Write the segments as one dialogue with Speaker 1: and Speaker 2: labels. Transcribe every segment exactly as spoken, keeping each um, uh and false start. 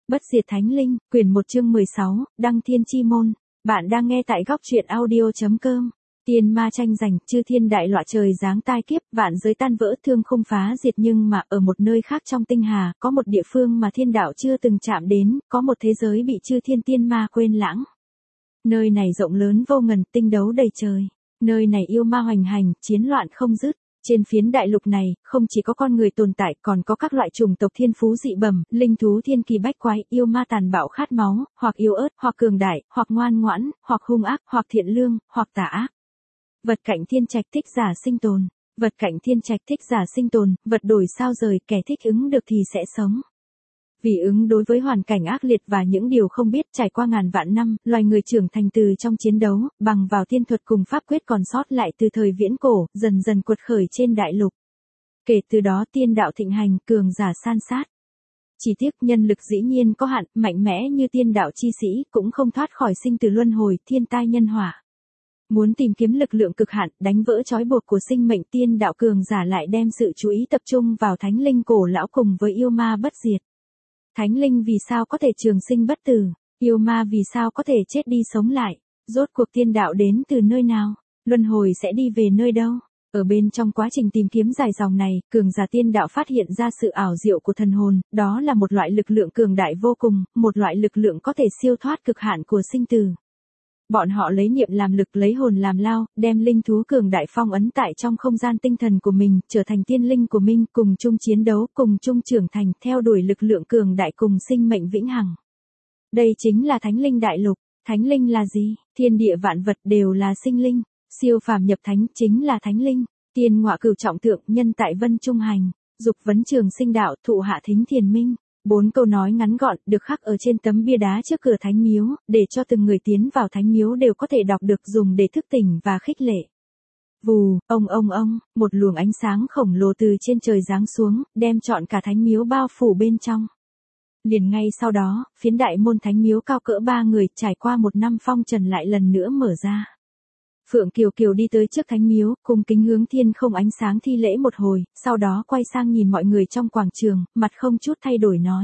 Speaker 1: Bất diệt thánh linh, quyển một chương mười sáu, Đăng Thiên Chi Môn. Bạn đang nghe tại góc truyện audio chấm com. Tiên ma tranh giành, chư thiên đại loạn, trời giáng tai kiếp, vạn giới tan vỡ, thương khung phá diệt, nhưng mà ở một nơi khác trong tinh hà, có một địa phương mà thiên đạo chưa từng chạm đến, có một thế giới bị chư thiên tiên ma quên lãng. Nơi này rộng lớn vô ngần, tinh đấu đầy trời. Nơi này yêu ma hoành hành, chiến loạn không dứt. Trên phiến đại lục này, không chỉ có con người tồn tại, còn có các loại chủng tộc thiên phú dị bẩm, linh thú thiên kỳ bách quái, yêu ma tàn bạo khát máu, hoặc yếu ớt, hoặc cường đại, hoặc ngoan ngoãn, hoặc hung ác, hoặc thiện lương, hoặc tà ác. Vật cạnh thiên trạch thích giả sinh tồn. Vật cạnh thiên trạch thích giả sinh tồn, vật đổi sao rời, kẻ thích ứng được thì sẽ sống. Vì ứng đối với hoàn cảnh ác liệt và những điều không biết, trải qua ngàn vạn năm, loài người trưởng thành từ trong chiến đấu, bằng vào thiên thuật cùng pháp quyết còn sót lại từ thời viễn cổ, dần dần quật khởi trên đại lục. Kể từ đó tiên đạo thịnh hành, cường giả san sát. Chỉ tiếc nhân lực dĩ nhiên có hạn, mạnh mẽ như tiên đạo chi sĩ, cũng không thoát khỏi sinh tử luân hồi, thiên tai nhân họa. Muốn tìm kiếm lực lượng cực hạn, đánh vỡ trói buộc của sinh mệnh, tiên đạo cường giả lại đem sự chú ý tập trung vào thánh linh cổ lão cùng với yêu ma bất diệt. Thánh linh vì sao có thể trường sinh bất tử, yêu ma vì sao có thể chết đi sống lại, rốt cuộc tiên đạo đến từ nơi nào, luân hồi sẽ đi về nơi đâu. Ở bên trong quá trình tìm kiếm dài dòng này, cường giả tiên đạo phát hiện ra sự ảo diệu của thần hồn, đó là một loại lực lượng cường đại vô cùng, một loại lực lượng có thể siêu thoát cực hạn của sinh tử. Bọn họ lấy niệm làm lực, lấy hồn làm lao, đem linh thú cường đại phong ấn tại trong không gian tinh thần của mình, trở thành tiên linh của mình, cùng chung chiến đấu, cùng chung trưởng thành, theo đuổi lực lượng cường đại cùng sinh mệnh vĩnh hằng. Đây chính là thánh linh đại lục. Thánh linh là gì? Thiên địa vạn vật đều là sinh linh. Siêu phàm nhập thánh chính là thánh linh. Tiên ngọa cửu trọng thượng, nhân tại vân trung hành. Dục vấn trường sinh đạo, thụ hạ thính thiền minh. Bốn câu nói ngắn gọn, được khắc ở trên tấm bia đá trước cửa thánh miếu, để cho từng người tiến vào thánh miếu đều có thể đọc được, dùng để thức tỉnh và khích lệ. Vù, ông ông ông, một luồng ánh sáng khổng lồ từ trên trời giáng xuống, đem trọn cả thánh miếu bao phủ bên trong. Liền ngay sau đó, phiến đại môn thánh miếu cao cỡ ba người, trải qua một năm phong trần lại lần nữa mở ra. Phượng Kiều Kiều đi tới trước thánh miếu, cùng kính hướng thiên không ánh sáng thi lễ một hồi, sau đó quay sang nhìn mọi người trong quảng trường, mặt không chút thay đổi nói.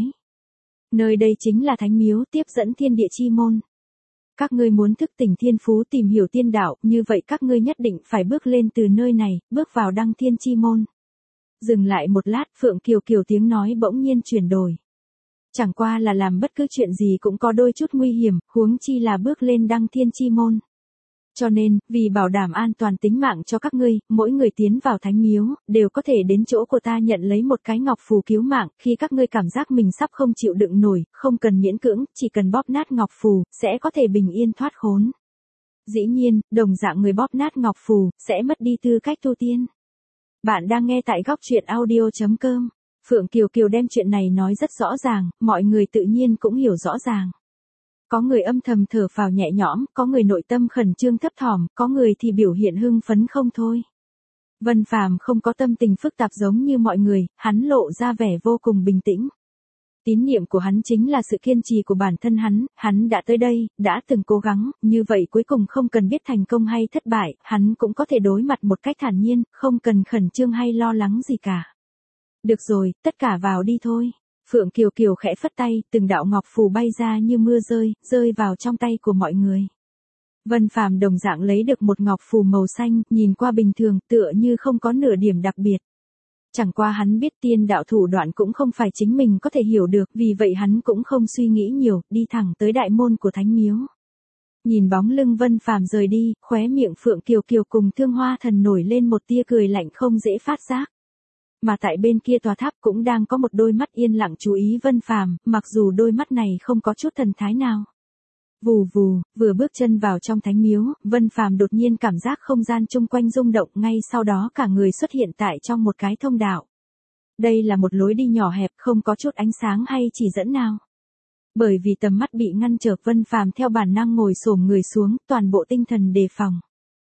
Speaker 1: Nơi đây chính là thánh miếu, tiếp dẫn thiên địa chi môn. Các ngươi muốn thức tỉnh thiên phú, tìm hiểu tiên đạo, như vậy các ngươi nhất định phải bước lên từ nơi này, bước vào đăng thiên chi môn. Dừng lại một lát, Phượng Kiều Kiều tiếng nói bỗng nhiên chuyển đổi. Chẳng qua là làm bất cứ chuyện gì cũng có đôi chút nguy hiểm, huống chi là bước lên đăng thiên chi môn. Cho nên, vì bảo đảm an toàn tính mạng cho các ngươi, mỗi người tiến vào thánh miếu, đều có thể đến chỗ của ta nhận lấy một cái ngọc phù cứu mạng, khi các ngươi cảm giác mình sắp không chịu đựng nổi, không cần miễn cưỡng, chỉ cần bóp nát ngọc phù, sẽ có thể bình yên thoát khốn. Dĩ nhiên, đồng dạng người bóp nát ngọc phù, sẽ mất đi tư cách tu tiên. Bạn đang nghe tại góc truyện audio chấm com. Phượng Kiều Kiều đem chuyện này nói rất rõ ràng, mọi người tự nhiên cũng hiểu rõ ràng. Có người âm thầm thở phào nhẹ nhõm, có người nội tâm khẩn trương thấp thỏm, có người thì biểu hiện hưng phấn không thôi. Vân Phàm không có tâm tình phức tạp giống như mọi người, hắn lộ ra vẻ vô cùng bình tĩnh. Tín niệm của hắn chính là sự kiên trì của bản thân hắn, hắn đã tới đây, đã từng cố gắng, như vậy cuối cùng không cần biết thành công hay thất bại, hắn cũng có thể đối mặt một cách thản nhiên, không cần khẩn trương hay lo lắng gì cả. Được rồi, tất cả vào đi thôi. Phượng Kiều Kiều khẽ phất tay, từng đạo ngọc phù bay ra như mưa rơi, rơi vào trong tay của mọi người. Vân Phàm đồng dạng lấy được một ngọc phù màu xanh, nhìn qua bình thường, tựa như không có nửa điểm đặc biệt. Chẳng qua hắn biết tiên đạo thủ đoạn cũng không phải chính mình có thể hiểu được, vì vậy hắn cũng không suy nghĩ nhiều, đi thẳng tới đại môn của thánh miếu. Nhìn bóng lưng Vân Phàm rời đi, khóe miệng Phượng Kiều Kiều cùng Thương Hoa Thần nổi lên một tia cười lạnh không dễ phát giác. Mà tại bên kia tòa tháp cũng đang có một đôi mắt yên lặng chú ý Vân Phàm, mặc dù đôi mắt này không có chút thần thái nào. Vù vù, vừa bước chân vào trong thánh miếu, Vân Phàm đột nhiên cảm giác không gian chung quanh rung động, ngay sau đó cả người xuất hiện tại trong một cái thông đạo. Đây là một lối đi nhỏ hẹp, không có chút ánh sáng hay chỉ dẫn nào. Bởi vì tầm mắt bị ngăn trở, Vân Phàm theo bản năng ngồi xổm người xuống, toàn bộ tinh thần đề phòng.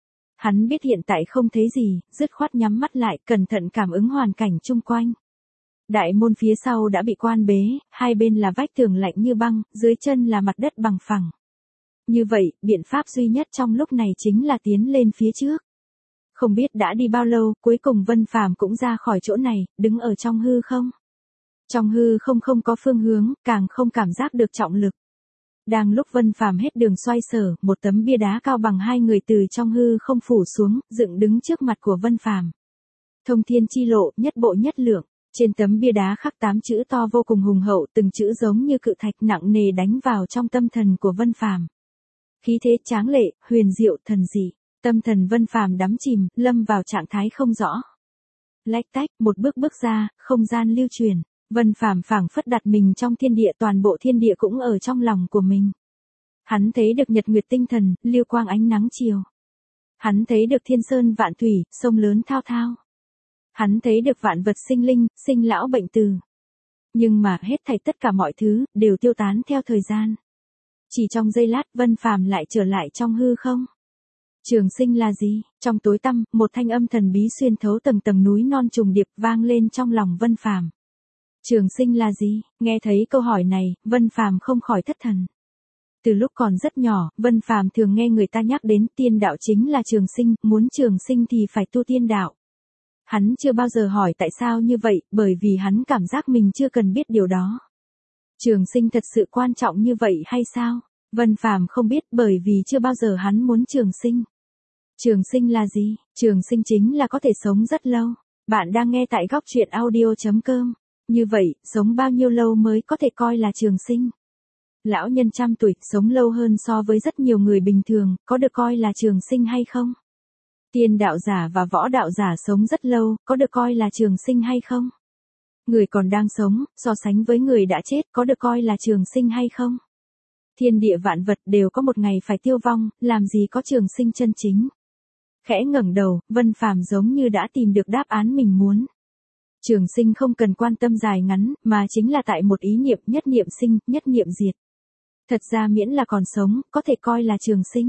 Speaker 1: Hắn biết hiện tại không thấy gì, dứt khoát nhắm mắt lại, cẩn thận cảm ứng hoàn cảnh chung quanh. Đại môn phía sau đã bị quan bế, hai bên là vách tường lạnh như băng, dưới chân là mặt đất bằng phẳng. Như vậy, biện pháp duy nhất trong lúc này chính là tiến lên phía trước. Không biết đã đi bao lâu, cuối cùng Vân Phàm cũng ra khỏi chỗ này, đứng ở trong hư không. Trong hư không không có phương hướng, càng không cảm giác được trọng lực. Đang lúc Vân Phàm hết đường xoay sở, một tấm bia đá cao bằng hai người từ trong hư không phủ xuống, dựng đứng trước mặt của Vân Phàm. Thông thiên chi lộ, nhất bộ nhất lượng. Trên tấm bia đá khắc tám chữ to vô cùng hùng hậu, từng chữ giống như cự thạch nặng nề đánh vào trong tâm thần của Vân Phàm. Khí thế tráng lệ, huyền diệu, thần dị. Tâm thần Vân Phàm đắm chìm, lâm vào trạng thái không rõ. Lách tách, một bước bước ra, không gian lưu truyền. Vân Phàm phảng phất đặt mình trong thiên địa, toàn bộ thiên địa cũng ở trong lòng của mình. Hắn thấy được nhật nguyệt tinh thần, lưu quang ánh nắng chiều. Hắn thấy được thiên sơn vạn thủy, sông lớn thao thao. Hắn thấy được vạn vật sinh linh, sinh lão bệnh tử. Nhưng mà hết thảy tất cả mọi thứ, đều tiêu tán theo thời gian. Chỉ trong giây lát, Vân Phàm lại trở lại trong hư không. Trường sinh là gì? Trong tối tăm, một thanh âm thần bí xuyên thấu tầng tầng núi non trùng điệp vang lên trong lòng Vân Phàm. Trường sinh là gì? Nghe thấy câu hỏi này, Vân Phàm không khỏi thất thần. Từ lúc còn rất nhỏ, Vân Phàm thường nghe người ta nhắc đến tiên đạo chính là trường sinh, muốn trường sinh thì phải tu tiên đạo. Hắn chưa bao giờ hỏi tại sao như vậy, bởi vì hắn cảm giác mình chưa cần biết điều đó. Trường sinh thật sự quan trọng như vậy hay sao? Vân Phàm không biết, bởi vì chưa bao giờ hắn muốn trường sinh. Trường sinh là gì? Trường sinh chính là có thể sống rất lâu. Bạn đang nghe tại góc truyện audio chấm com. Như vậy, sống bao nhiêu lâu mới có thể coi là trường sinh? Lão nhân trăm tuổi, sống lâu hơn so với rất nhiều người bình thường, có được coi là trường sinh hay không? Tiên đạo giả và võ đạo giả sống rất lâu, có được coi là trường sinh hay không? Người còn đang sống, so sánh với người đã chết, có được coi là trường sinh hay không? Thiên địa vạn vật đều có một ngày phải tiêu vong, làm gì có trường sinh chân chính? Khẽ ngẩng đầu, Vân Phàm giống như đã tìm được đáp án mình muốn. Trường sinh không cần quan tâm dài ngắn, mà chính là tại một ý niệm, nhất niệm sinh, nhất niệm diệt. Thật ra miễn là còn sống, có thể coi là trường sinh.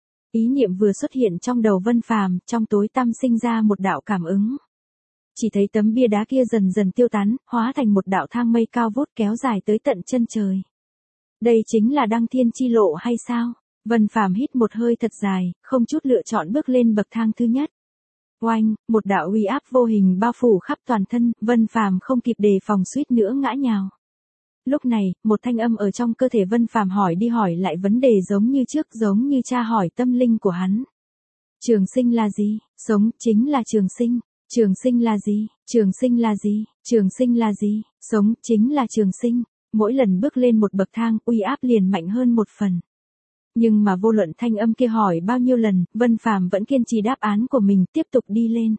Speaker 1: Ý niệm vừa xuất hiện trong đầu Vân Phàm, trong tối tăm sinh ra một đạo cảm ứng. Chỉ thấy tấm bia đá kia dần dần tiêu tán, hóa thành một đạo thang mây cao vút kéo dài tới tận chân trời. Đây chính là đăng thiên chi lộ hay sao? Vân Phàm hít một hơi thật dài, không chút lựa chọn bước lên bậc thang thứ nhất. Oanh, một đạo uy áp vô hình bao phủ khắp toàn thân, Vân Phàm không kịp đề phòng suýt nữa ngã nhào. Lúc này, một thanh âm ở trong cơ thể Vân Phàm hỏi đi hỏi lại vấn đề giống như trước, giống như tra hỏi tâm linh của hắn. Trường sinh là gì? Sống chính là trường sinh. Trường sinh là gì? Trường sinh là gì? Trường sinh là gì? Sống chính là trường sinh. Mỗi lần bước lên một bậc thang, uy áp liền mạnh hơn một phần. Nhưng mà vô luận thanh âm kia hỏi bao nhiêu lần, Vân Phàm vẫn kiên trì đáp án của mình, tiếp tục đi lên.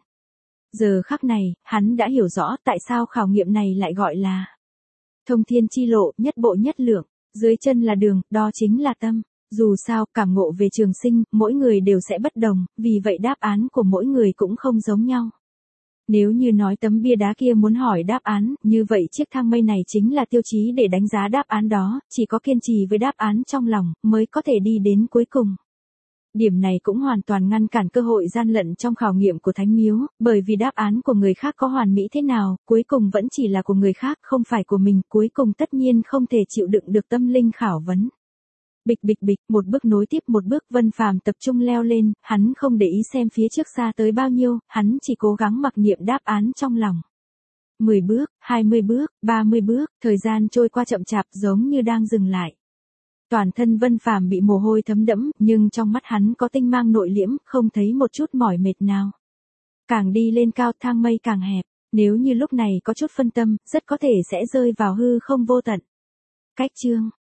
Speaker 1: Giờ khắc này, hắn đã hiểu rõ tại sao khảo nghiệm này lại gọi là thông thiên chi lộ, nhất bộ nhất lượng. Dưới chân là đường, đó chính là tâm. Dù sao, cảm ngộ về trường sinh, mỗi người đều sẽ bất đồng, vì vậy đáp án của mỗi người cũng không giống nhau. Nếu như nói tấm bia đá kia muốn hỏi đáp án, như vậy chiếc thang mây này chính là tiêu chí để đánh giá đáp án đó, chỉ có kiên trì với đáp án trong lòng, mới có thể đi đến cuối cùng. Điểm này cũng hoàn toàn ngăn cản cơ hội gian lận trong khảo nghiệm của Thánh Miếu, bởi vì đáp án của người khác có hoàn mỹ thế nào, cuối cùng vẫn chỉ là của người khác, không phải của mình, cuối cùng tất nhiên không thể chịu đựng được tâm linh khảo vấn. Bịch bịch bịch, một bước nối tiếp một bước, Vân Phàm tập trung leo lên, hắn không để ý xem phía trước xa tới bao nhiêu, hắn chỉ cố gắng mặc niệm đáp án trong lòng. mười bước, hai mươi bước, ba mươi bước, thời gian trôi qua chậm chạp giống như đang dừng lại. Toàn thân Vân Phàm bị mồ hôi thấm đẫm, nhưng trong mắt hắn có tinh mang nội liễm, không thấy một chút mỏi mệt nào. Càng đi lên cao, thang mây càng hẹp, nếu như lúc này có chút phân tâm, rất có thể sẽ rơi vào hư không vô tận. Cách chương